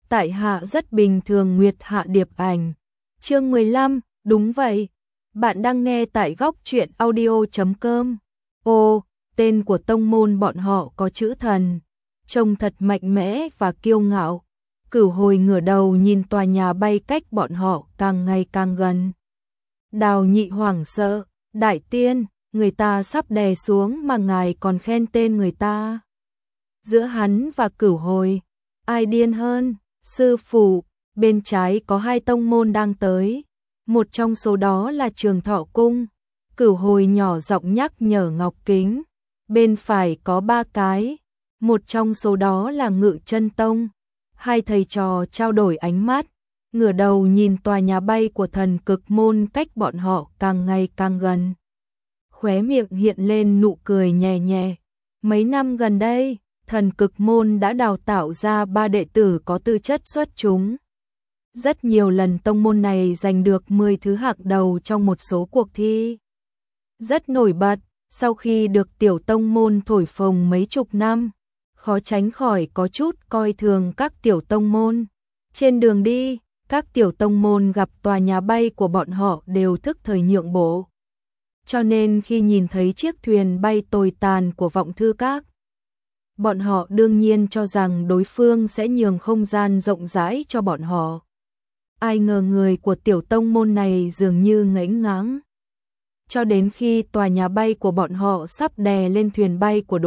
tại hạ rất bình thường. Nguyệt Hạ Điệp Ảnh. Chương 15, đúng vậy. Bạn đang nghe tại góc truyện audio.com. Ô, tên của tông môn bọn họ có chữ thần, trông thật mạnh mẽ và kiêu ngạo. Cửu Hồi ngửa đầu nhìn tòa nhà bay cách bọn họ càng ngày càng gần. Đào Nhị hoảng sợ, đại tiên, người ta sắp đè xuống mà ngài còn khen tên người ta. Giữa hắn và Cửu Hồi, ai điên hơn? Sư phụ, bên trái có 2 tông môn đang tới, một trong số đó là Trường Thọ Cung. Cửu Hồi nhỏ giọng nhắc nhở Ngọc Kính. Bên phải có 3 cái, một trong số đó là Ngự Chân Tông. Hai thầy trò trao đổi ánh mắt, ngửa đầu nhìn tòa nhà bay của Thần Cực Môn cách bọn họ càng ngày càng gần. Khóe miệng hiện lên nụ cười nhẹ nhẹ. Mấy năm gần đây, Thần Cực Môn đã đào tạo ra 3 đệ tử có tư chất xuất chúng. Rất nhiều lần tông môn này giành được 10 thứ hạng đầu trong một số cuộc thi rất nổi bật. Sau khi được tiểu tông môn thổi phồng mấy chục năm, khó tránh khỏi có chút coi thường các tiểu tông môn. Trên đường đi, các tiểu tông môn gặp tòa nhà bay của bọn họ đều thức thời nhượng bộ. Cho nên khi nhìn thấy chiếc thuyền bay tồi tàn của Vọng Thư Các, bọn họ đương nhiên cho rằng đối phương sẽ nhường không gian rộng rãi cho bọn họ. Ai ngờ người của tiểu tông môn này dường như ngẫnh ngáng. Cho đến khi tòa nhà bay của bọn họ sắp đè lên thuyền bay của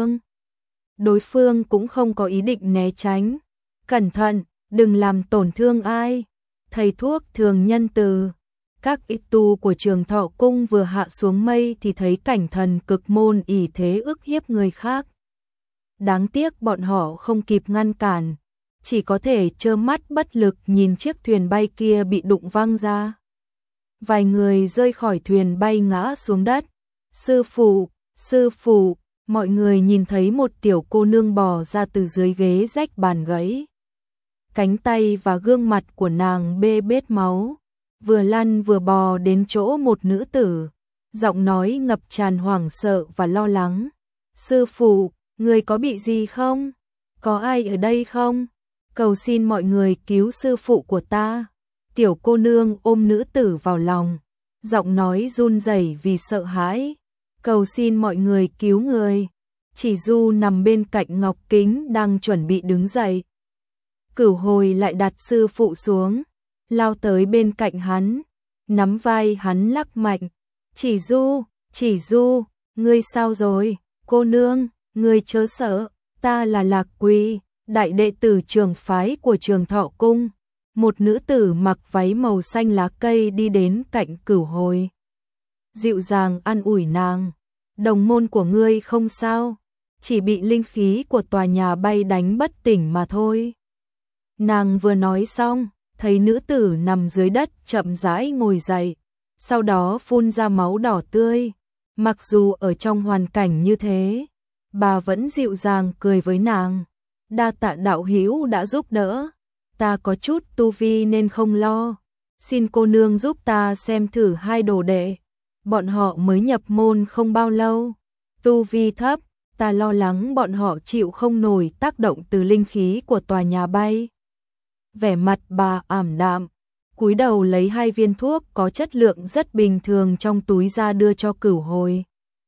đối phương cũng không có ý định né tránh. Cẩn thận, đừng làm tổn thương ai. Thầy thuốc thường nhân từ. Các ít tu của Trường Thọ Cung vừa hạ xuống mây thì thấy cảnh Thần Cực Môn ỷ thế ức hiếp người khác. Đáng tiếc bọn họ không kịp ngăn cản, chỉ có thể trơ mắt bất lực nhìn chiếc thuyền bay kia bị đụng văng ra. Vài người rơi khỏi thuyền bay ngã xuống đất. Sư phụ, mọi người nhìn thấy một tiểu cô nương bò ra từ dưới ghế rách bàn gãy. Cánh tay và gương mặt của nàng bê bết máu, vừa lăn vừa bò đến chỗ một nữ tử, giọng nói ngập tràn hoảng sợ và lo lắng. Sư phụ, người có bị gì không? Có ai ở đây không? Cầu xin mọi người cứu sư phụ của ta. Tiểu cô nương ôm nữ tử vào lòng, giọng nói run rẩy vì sợ hãi. Cầu xin mọi người cứu người. Chỉ Du nằm bên cạnh Ngọc Kính đang chuẩn bị đứng dậy. Cửu Hồi lại đặt sư phụ xuống, lao tới bên cạnh hắn, nắm vai hắn lắc mạnh. Chỉ Du, ngươi sao rồi? Cô nương, ngươi chớ sợ, ta là Lạc Quỳ, đại đệ tử trường phái của Trường Thọ Cung. Một nữ tử mặc váy màu xanh lá cây đi đến cạnh Cửu Hồi, dịu dàng an ủi nàng. Đồng môn của ngươi không sao, chỉ bị linh khí của tòa nhà bay đánh bất tỉnh mà thôi. Nàng vừa nói xong, thấy nữ tử nằm dưới đất chậm rãi ngồi dậy, sau đó phun ra máu đỏ tươi. Mặc dù ở trong hoàn cảnh như thế, bà vẫn dịu dàng cười với nàng. Đa tạ đạo hữu đã giúp đỡ. Ta có chút tu vi nên không lo. Xin cô nương giúp ta xem thử 2 đồ đệ. Bọn họ mới nhập môn không bao lâu. Tu vi thấp, ta lo lắng bọn họ chịu không nổi tác động từ linh khí của tòa nhà bay. Vẻ mặt bà ảm đạm, cúi đầu lấy 2 viên thuốc có chất lượng rất bình thường trong túi ra đưa cho Cửu Hồi.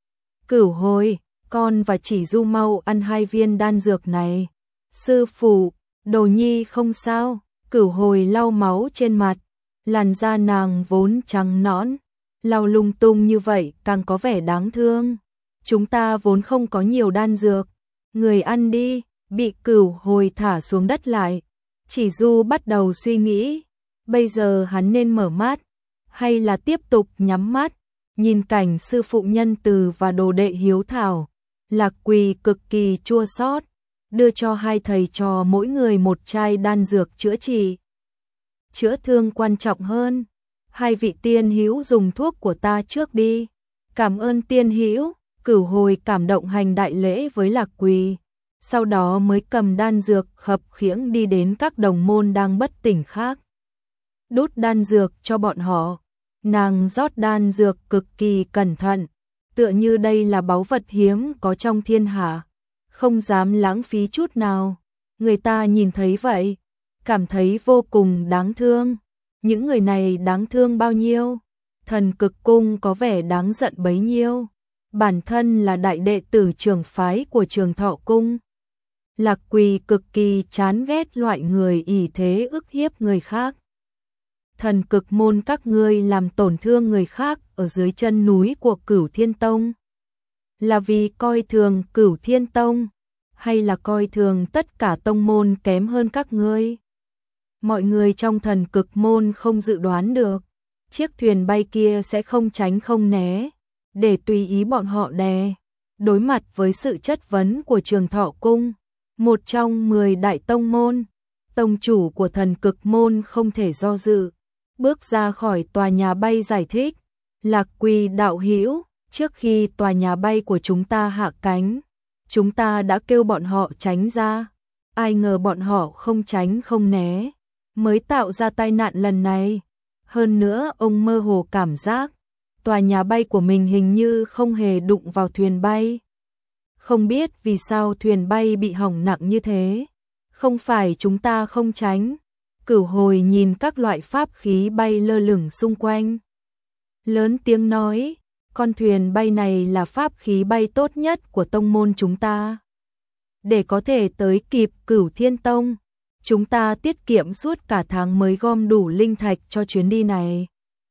Cửu Hồi, con và Chỉ Du mau ăn 2 viên đan dược này. Sư phụ, Đồ nhi không sao. Cửu Hồi lau máu trên mặt, làn da nàng vốn trắng nõn, lau lung tung như vậy càng có vẻ đáng thương. Chúng ta vốn không có nhiều đan dược, người ăn đi. Bị Cửu Hồi thả xuống đất lại, Chỉ Du bắt đầu suy nghĩ, bây giờ hắn nên mở mắt hay là tiếp tục nhắm mắt. Nhìn cảnh sư phụ nhân từ và đồ đệ hiếu thảo, Lạc Quỳ cực kỳ chua xót, đưa cho 2 thầy trò mỗi người 1 chai đan dược chữa trị. Chữa thương quan trọng hơn. 2 vị tiên hữu dùng thuốc của ta trước đi. Cảm ơn tiên hữu. Cửu Hồi cảm động hành đại lễ với Lạc Quỳ, sau đó mới cầm đan dược khập khiễng đi đến các đồng môn đang bất tỉnh khác. Đút đan dược cho bọn họ. Nàng rót đan dược cực kỳ cẩn thận, tựa như đây là báu vật hiếm có trong thiên hạ, không dám lãng phí chút nào. Người ta nhìn thấy vậy, cảm thấy vô cùng đáng thương. Những người này đáng thương bao nhiêu? Thần Cực Cung có vẻ đáng giận bấy nhiêu. Bản thân là đại đệ tử trưởng phái của Trường Thọ Cung. Lạc Quỳ cực kỳ chán ghét loại người ỷ thế ức hiếp người khác. Thần Cực môn các ngươi làm tổn thương người khác ở dưới chân núi của Cửu Thiên Tông. Là vì coi thường Cửu Thiên Tông, hay là coi thường tất cả tông môn kém hơn các ngươi? Mọi người trong Thần Cực môn không dự đoán được, chiếc thuyền bay kia sẽ không tránh không né, để tùy ý bọn họ đè. Đối mặt với sự chất vấn của Trường Thọ Cung, một trong 10 đại tông môn, tông chủ của Thần Cực môn không thể do dự, bước ra khỏi tòa nhà bay giải thích. Lạc Quỳ đạo hữu, trước khi tòa nhà bay của chúng ta hạ cánh, chúng ta đã kêu bọn họ tránh ra. Ai ngờ bọn họ không tránh không né, mới tạo ra tai nạn lần này. Hơn nữa ông mơ hồ cảm giác tòa nhà bay của mình hình như không hề đụng vào thuyền bay. Không biết vì sao thuyền bay bị hỏng nặng như thế. Không phải chúng ta không tránh. Cửu Hồi nhìn các loại pháp khí bay lơ lửng xung quanh, lớn tiếng nói, con thuyền bay này là pháp khí bay tốt nhất của tông môn chúng ta. Để có thể tới kịp Cửu Thiên Tông, chúng ta tiết kiệm suốt cả tháng mới gom đủ linh thạch cho chuyến đi này.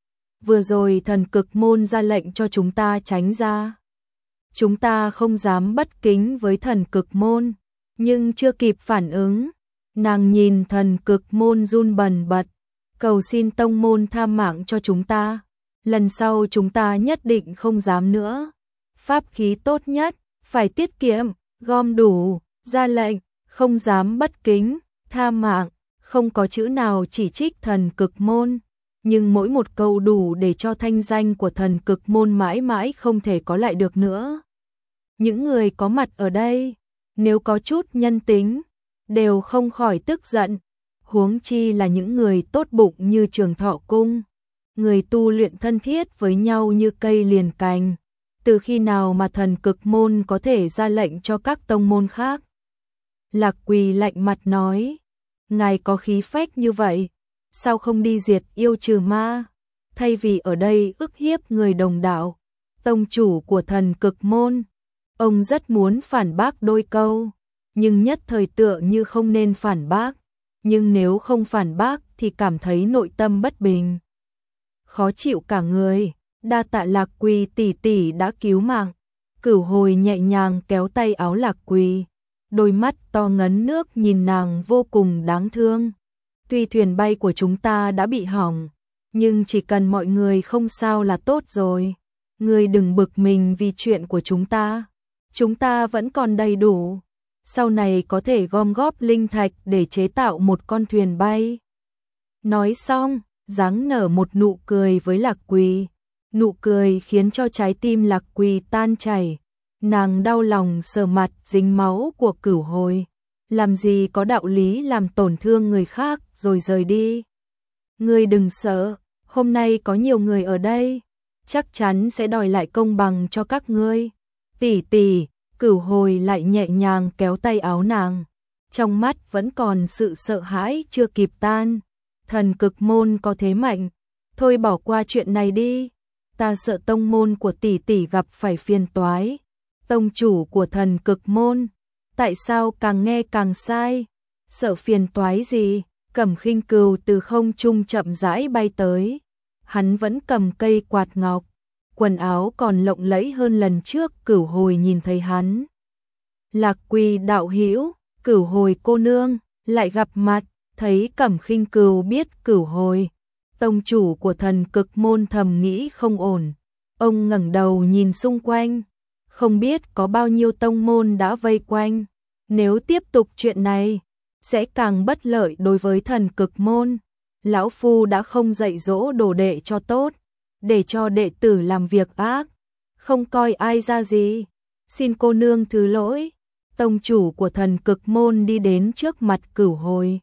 Vừa rồi Thần Cực môn ra lệnh cho chúng ta tránh ra. Chúng ta không dám bất kính với Thần Cực môn, nhưng chưa kịp phản ứng. Nàng nhìn Thần Cực môn run bần bật, cầu xin tông môn tha mạng cho chúng ta. Lần sau chúng ta nhất định không dám nữa. Pháp khí tốt nhất, phải tiết kiệm, gom đủ, ra lệnh, không dám bất kính, tha mạng. Không có chữ nào chỉ trích Thần Cực môn, nhưng mỗi một câu đủ để cho thanh danh của Thần Cực môn mãi mãi không thể có lại được nữa. Những người có mặt ở đây, nếu có chút nhân tính, đều không khỏi tức giận, huống chi là những người tốt bụng như Trường Thọ Cung, người tu luyện thân thiết với nhau như cây liền cành. Từ khi nào mà Thần Cực môn có thể ra lệnh cho các tông môn khác? Lạc Quỳ lạnh mặt nói, ngài có khí phách như vậy, sao không đi diệt yêu trừ ma, thay vì ở đây ức hiếp người đồng đạo, tông chủ của Thần Cực môn. Ông rất muốn phản bác đôi câu, nhưng nhất thời tựa như không nên phản bác, nhưng nếu không phản bác thì cảm thấy nội tâm bất bình, khó chịu cả người. Đa tạ Lạc Quỳ tỷ tỷ đã cứu mạng. Cửu Hồi nhẹ nhàng kéo tay áo Lạc Quỳ, đôi mắt to ngấn nước nhìn nàng vô cùng đáng thương. Tuy thuyền bay của chúng ta đã bị hỏng, nhưng chỉ cần mọi người không sao là tốt rồi. Ngươi đừng bực mình vì chuyện của chúng ta vẫn còn đầy đủ. Sau này có thể gom góp linh thạch để chế tạo một con thuyền bay. Nói xong, dáng nở một nụ cười với Lạc Quỳ. Nụ cười khiến cho trái tim Lạc Quỳ tan chảy. Nàng đau lòng sờ mặt dính máu của Cửu Hồi. Làm gì có đạo lý làm tổn thương người khác rồi rời đi. Ngươi đừng sợ, hôm nay có nhiều người ở đây, chắc chắn sẽ đòi lại công bằng cho các ngươi. Tỷ tỷ, Cửu Hồi lại nhẹ nhàng kéo tay áo nàng, trong mắt vẫn còn sự sợ hãi chưa kịp tan. Thần Cực môn có thế mạnh, thôi bỏ qua chuyện này đi. Ta sợ tông môn của tỷ tỷ gặp phải phiền toái. Tông chủ của Thần Cực môn, tại sao càng nghe càng sai? Sợ phiền toái gì? Cẩm Khinh Cừu từ không trung chậm rãi bay tới. Hắn vẫn cầm cây quạt ngọc, quần áo còn lộng lẫy hơn lần trước. Cửu Hồi nhìn thấy hắn. Lạc Quỳ đạo hữu, Cửu Hồi cô nương, lại gặp mặt. Thấy Cẩm Khinh Cừu biết Cửu Hồi, tông chủ của Thần Cực môn thầm nghĩ không ổn. Ông ngẩng đầu nhìn xung quanh, không biết có bao nhiêu tông môn đã vây quanh. Nếu tiếp tục chuyện này, sẽ càng bất lợi đối với Thần Cực môn. Lão phu đã không dạy dỗ đồ đệ cho tốt, để cho đệ tử làm việc ác, không coi ai ra gì. Xin cô nương thứ lỗi. Tông chủ của Thần Cực môn đi đến trước mặt Cửu Hồi,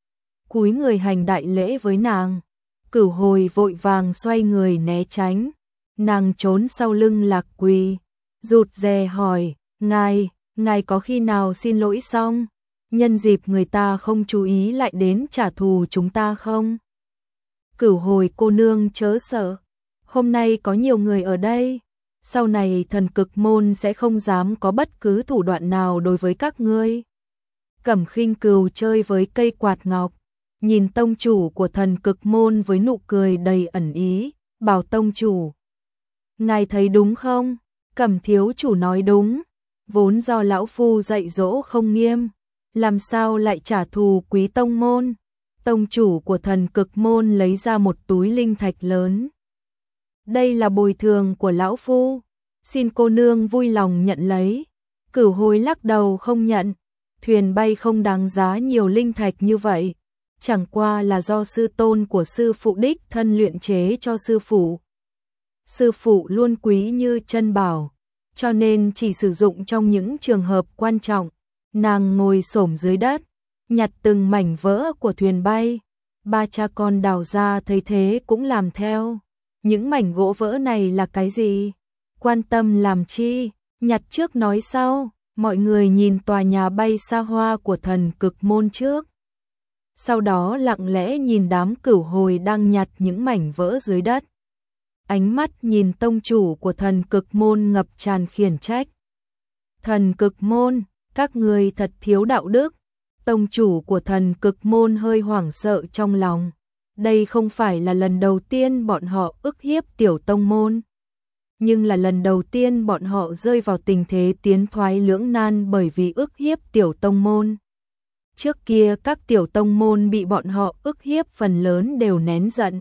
cúi người hành đại lễ với nàng. Cửu Hồi vội vàng xoay người né tránh. Nàng trốn sau lưng Lạc Quỳ, rụt rè hỏi, ngài có khi nào xin lỗi xong? nhân dịp người ta không chú ý lại đến trả thù chúng ta không? Cửu Hồi cô nương chớ sợ, hôm nay có nhiều người ở đây, sau này thần cực môn sẽ không dám có bất cứ thủ đoạn nào đối với các ngươi. Cẩm Khinh Cừu chơi với cây quạt ngọc, nhìn tông chủ của thần cực môn với nụ cười đầy ẩn ý, bảo tông chủ. Ngài thấy đúng không? Cẩm thiếu chủ nói đúng, vốn do lão phu dạy dỗ không nghiêm, làm sao lại trả thù quý tông môn. Tông chủ của thần cực môn lấy ra một túi linh thạch lớn. Đây là bồi thường của lão phu, xin cô nương vui lòng nhận lấy. Cửu Hồi lắc đầu không nhận, thuyền bay không đáng giá nhiều linh thạch như vậy, chẳng qua là do sư tôn của sư phụ đích thân luyện chế cho sư phụ. Sư phụ luôn quý như chân bảo, cho nên chỉ sử dụng trong những trường hợp quan trọng. Nàng ngồi xổm dưới đất, nhặt từng mảnh vỡ của thuyền bay. Ba cha con Đào gia thấy thế cũng làm theo. Những mảnh gỗ vỡ này là cái gì? Quan tâm làm chi? Nhặt trước nói sau. Mọi người nhìn tòa nhà bay xa hoa của thần cực môn trước, sau đó lặng lẽ nhìn đám Cửu Hồi đang nhặt những mảnh vỡ dưới đất. Ánh mắt nhìn tông chủ của thần cực môn ngập tràn khiển trách. Thần cực môn, các người thật thiếu đạo đức. Tông chủ của thần cực môn hơi hoảng sợ trong lòng. Đây không phải là lần đầu tiên bọn họ ức hiếp tiểu tông môn, nhưng là lần đầu tiên bọn họ rơi vào tình thế tiến thoái lưỡng nan bởi vì ức hiếp tiểu tông môn. Trước kia các tiểu tông môn bị bọn họ ức hiếp phần lớn đều nén giận,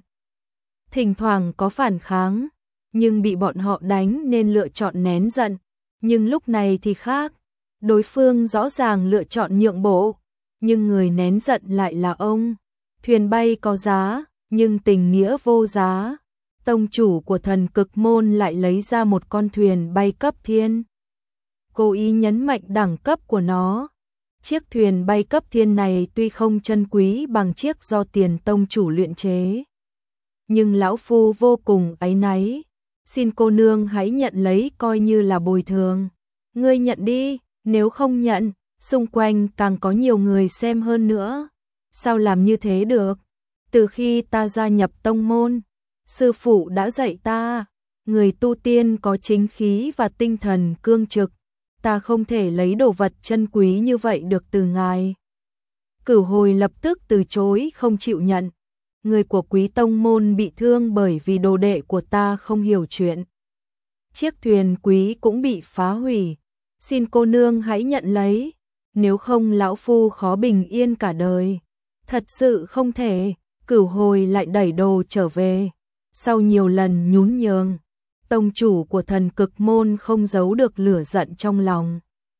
thỉnh thoảng có phản kháng, nhưng bị bọn họ đánh nên lựa chọn nén giận. Nhưng lúc này thì khác, đối phương rõ ràng lựa chọn nhượng bộ, nhưng người nén giận lại là ông. Thuyền bay có giá, nhưng tình nghĩa vô giá. Tông chủ của thần cực môn lại lấy ra một con thuyền bay cấp thiên, cố ý nhấn mạnh đẳng cấp của nó. Chiếc thuyền bay cấp thiên này tuy không chân quý bằng chiếc do tiền tông chủ luyện chế, nhưng lão phu vô cùng áy náy. Xin cô nương hãy nhận lấy coi như là bồi thường. Ngươi nhận đi, nếu không nhận, xung quanh càng có nhiều người xem hơn nữa. Sao làm như thế được? Từ khi ta gia nhập tông môn, sư phụ đã dạy ta, người tu tiên có chính khí và tinh thần cương trực, ta không thể lấy đồ vật chân quý như vậy được từ ngài. Cửu Hồi lập tức từ chối không chịu nhận. Người của quý tông môn bị thương bởi vì đồ đệ của ta không hiểu chuyện. Chiếc thuyền quý cũng bị phá hủy, xin cô nương hãy nhận lấy, nếu không lão phu khó bình yên cả đời. Thật sự không thể. Cửu Hồi lại đẩy đồ trở về. Sau nhiều lần nhún nhường, tông chủ của thần cực môn không giấu được lửa giận trong lòng.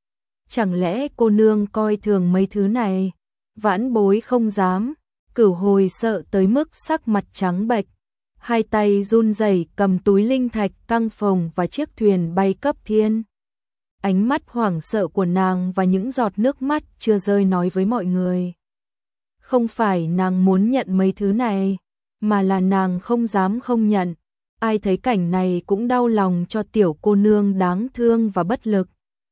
Chẳng lẽ cô nương coi thường mấy thứ này? Vãn bối không dám. Cửu Hồi sợ tới mức sắc mặt trắng bệch, hai tay run rẩy cầm túi linh thạch căng phồng và chiếc thuyền bay cấp thiên. Ánh mắt hoảng sợ của nàng và những giọt nước mắt chưa rơi nói với mọi người. Không phải nàng muốn nhận mấy thứ này, mà là nàng không dám không nhận. Ai thấy cảnh này cũng đau lòng cho tiểu cô nương đáng thương và bất lực.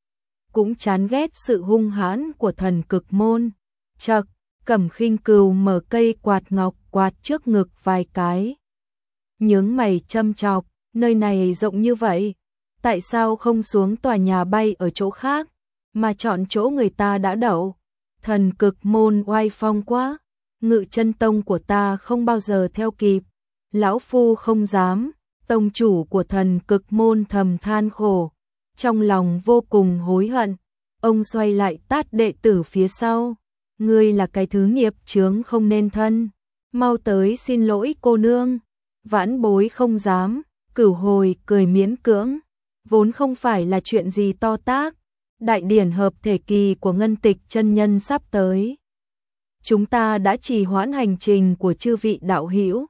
Cũng chán ghét sự hung hãn của thần cực môn. Chậc, Cẩm Khinh Cừu mở cây quạt ngọc quạt trước ngực vài cái. Nhướng mày châm chọc, nơi này rộng như vậy, tại sao không xuống tòa nhà bay ở chỗ khác, mà chọn chỗ người ta đã đậu? Thần cực môn oai phong quá, Ngự Chân tông của ta không bao giờ theo kịp. Lão phu không dám. Tông chủ của thần cực môn thầm than khổ, trong lòng vô cùng hối hận. Ông xoay lại tát đệ tử phía sau. Ngươi là cái thứ nghiệp chướng không nên thân, mau tới xin lỗi cô nương. Vãn bối không dám. Cửu Hồi cười miễn cưỡng, vốn không phải là chuyện gì to tát. Đại điển hợp thể kỳ của Ngân Tịch chân nhân sắp tới, chúng ta đã trì hoãn hành trình của chư vị đạo hữu,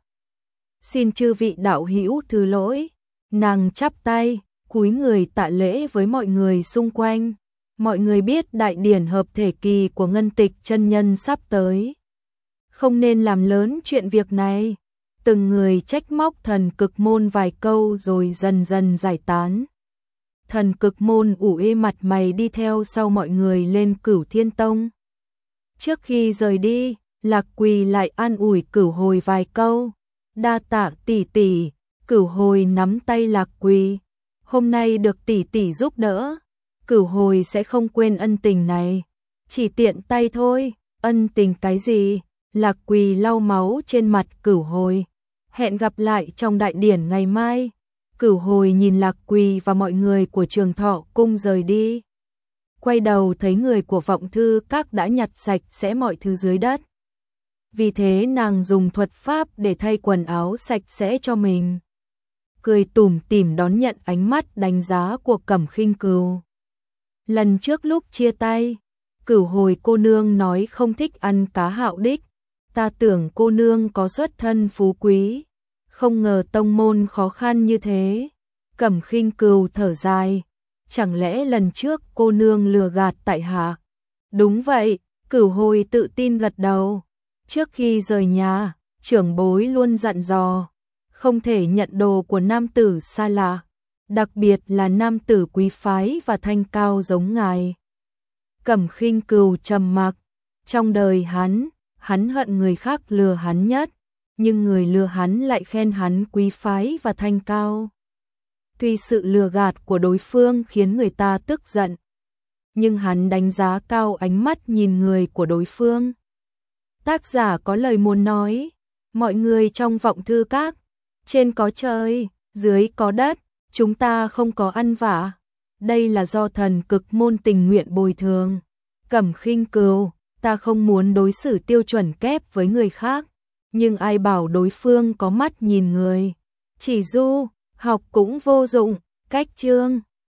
xin chư vị đạo hữu thứ lỗi. Nàng chắp tay, cúi người tạ lễ với mọi người xung quanh. Mọi người biết đại điển hợp thể kỳ của Ngân Tịch chân nhân sắp tới, không nên làm lớn chuyện việc này. Từng người trách móc thần cực môn vài câu rồi dần dần giải tán. Thần cực môn ủ ê mặt mày đi theo sau mọi người lên Cửu Thiên Tông. Trước khi rời đi, Lạc Quỳ lại an ủi Cửu Hồi vài câu. Đa tạ tỷ tỷ. Cửu Hồi nắm tay Lạc Quỳ. Hôm nay được tỷ tỷ giúp đỡ, Cửu Hồi sẽ không quên ân tình này. Chỉ tiện tay thôi, ân tình cái gì? Lạc Quỳ lau máu trên mặt Cửu Hồi. Hẹn gặp lại trong đại điển ngày mai. Cửu Hồi nhìn Lạc Quỳ và mọi người của Trường Thọ Cung rời đi. Quay đầu thấy người của Vọng Thư Các đã nhặt sạch sẽ mọi thứ dưới đất. Vì thế nàng dùng thuật pháp để thay quần áo sạch sẽ cho mình. Cười tủm tỉm đón nhận ánh mắt đánh giá của Cẩm Khinh Cừu. Lần trước lúc chia tay, Cửu Hồi cô nương nói không thích ăn cá hạo đích. Ta tưởng cô nương có xuất thân phú quý, không ngờ tông môn khó khăn như thế. Cẩm Khinh Cừu thở dài, chẳng lẽ lần trước cô nương lừa gạt tại hạ? Đúng vậy, Cửu Hồi tự tin gật đầu. Trước khi rời nhà, trưởng bối luôn dặn dò, không thể nhận đồ của nam tử xa lạ, đặc biệt là nam tử quý phái và thanh cao giống ngài. Cẩm Khinh Cừu trầm mặc, trong đời hắn hận người khác lừa hắn nhất, nhưng người lừa hắn lại khen hắn quý phái và thanh cao. Tuy sự lừa gạt của đối phương khiến người ta tức giận, nhưng hắn đánh giá cao ánh mắt nhìn người của đối phương. Tác giả có lời muốn nói, mọi người trong Vọng Thư Các, trên có trời, dưới có đất, chúng ta không có ăn vạ. Đây là do thần cực môn tình nguyện bồi thường. Cẩm Khinh Cừu, ta không muốn đối xử tiêu chuẩn kép với người khác, nhưng ai bảo đối phương có mắt nhìn người. Chỉ du, học cũng vô dụng, cách chương.